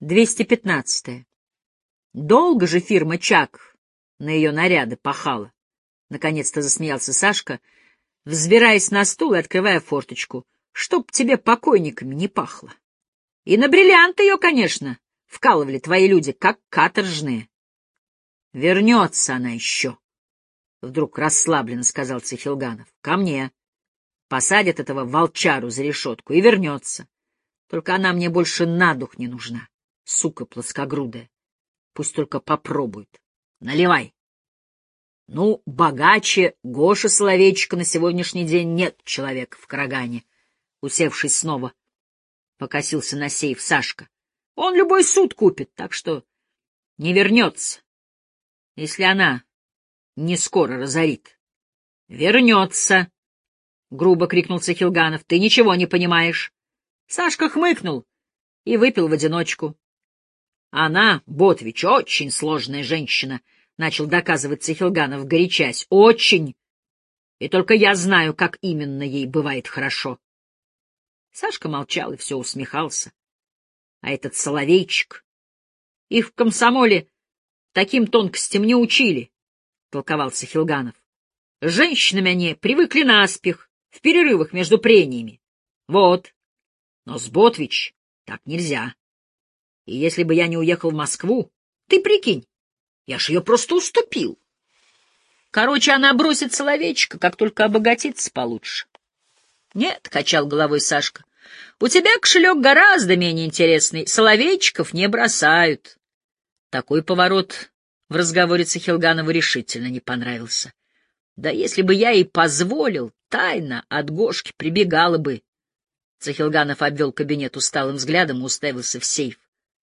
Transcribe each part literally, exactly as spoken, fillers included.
двести пятнадцатое. Долго же фирма Чак на ее наряды пахала. Наконец-то засмеялся Сашка, взбираясь на стул и открывая форточку. Чтоб тебе покойниками не пахло. И на бриллианты ее, конечно, вкалывали твои люди, как каторжные. Вернется она еще, — вдруг расслабленно сказал Цихилганов. Ко мне. Посадят этого волчару за решетку и вернется. Только она мне больше на дух не нужна, сука плоскогрудая. Пусть только попробует. Наливай. Ну, богаче Гоши Соловейчика на сегодняшний день нет человека в Карагане. Усевшись снова, покосился на сейф Сашка. Он любой суд купит, так что не вернется, если она не скоро разорит. — Вернется! — грубо крикнул Цихилганов. — Ты ничего не понимаешь. Сашка хмыкнул и выпил в одиночку. — Она, Ботвич, очень сложная женщина, — начал доказывать Цихилганов, горячась. — Очень! И только я знаю, как именно ей бывает хорошо. Сашка молчал и все усмехался. А этот Соловейчик... Их в комсомоле таким тонкостям не учили, — толковал Цихилганов. С женщинами они привыкли наспех, в перерывах между прениями. Вот. Но с Ботвич так нельзя. И если бы я не уехал в Москву, ты прикинь, я ж ее просто уступил. Короче, она бросит Соловейчика, как только обогатится получше. Нет, — качал головой Сашка, — у тебя кошелек гораздо менее интересный. Соловейчиков не бросают. Такой поворот в разговоре Цихилганову решительно не понравился. Да если бы я и позволил, тайно от Гошки прибегала бы. Цихилганов обвел кабинет усталым взглядом и уставился в сейф.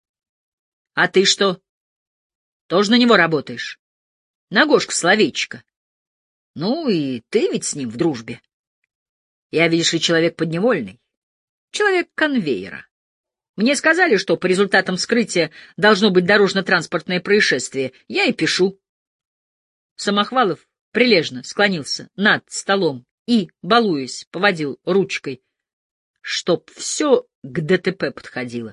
— А ты что? Тоже на него работаешь? На Гошку Соловейчика? Ну и ты ведь с ним в дружбе. Я, видишь ли, человек подневольный, человек конвейера. Мне сказали, что по результатам вскрытия должно быть дорожно-транспортное происшествие. Я и пишу. Самохвалов прилежно склонился над столом и, балуясь, поводил ручкой, чтоб все к ДТП подходило.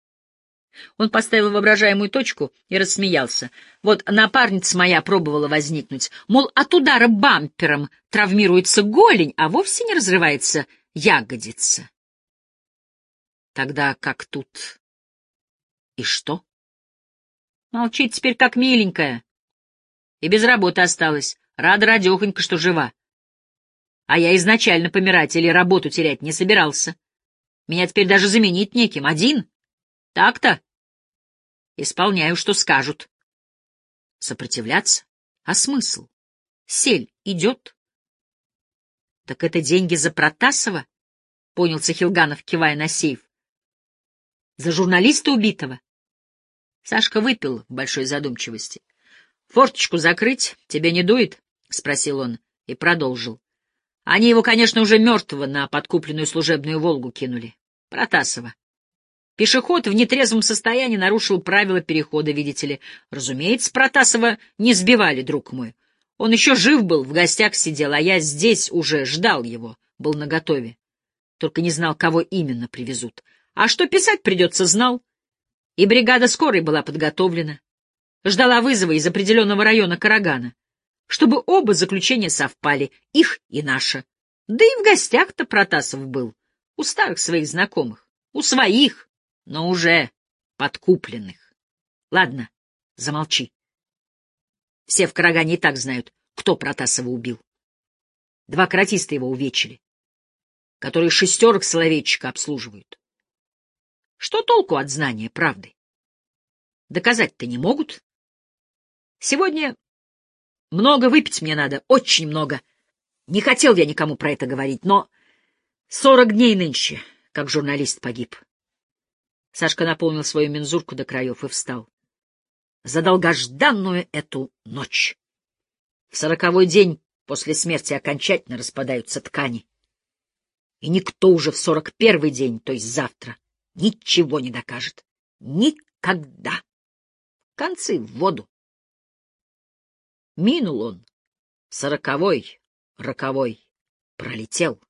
Он поставил воображаемую точку и рассмеялся. Вот напарница моя пробовала возникнуть, мол, от удара бампером травмируется голень, а вовсе не разрывается ягодица. Тогда как тут? И что? Молчит теперь как миленькая. И без работы осталась. Рада радехонька, что жива. А я изначально помирать или работу терять не собирался. Меня теперь даже заменить неким. Один. Так-то. Исполняю, что скажут. Сопротивляться? А смысл? Сель идет. Так это деньги за Протасова? Понял Цихилганов, кивая на сейф. За журналиста убитого? Сашка выпил в большой задумчивости. Форточку закрыть? Тебе не дует? Спросил он и продолжил. Они его, конечно, уже мертвого на подкупленную служебную «Волгу» кинули. Протасова. Пешеход в нетрезвом состоянии нарушил правила перехода, видите ли. Разумеется, Протасова не сбивали, друг мой. Он еще жив был, в гостях сидел, а я здесь уже ждал его, был наготове. Только не знал, кого именно привезут. А что писать придется, знал. И бригада скорой была подготовлена. Ждала вызова из определенного района Карагана, чтобы оба заключения совпали, их и наше. Да и в гостях-то Протасов был, у старых своих знакомых, у своих, но уже подкупленных. Ладно, замолчи. Все в Карагане и так знают, кто Протасова убил. Два каратиста его увечили, которые шестерок Соловейчика обслуживают. Что толку от знания правды? Доказать-то не могут. Сегодня много выпить мне надо, очень много. Не хотел я никому про это говорить, но сорок дней нынче, как журналист погиб. Сашка наполнил свою мензурку до краев и встал. За долгожданную эту ночь. В сороковой день после смерти окончательно распадаются ткани. И никто уже в сорок первый день, то есть завтра, ничего не докажет. Никогда. Концы в воду. Минул он. Сороковой, роковой. Пролетел.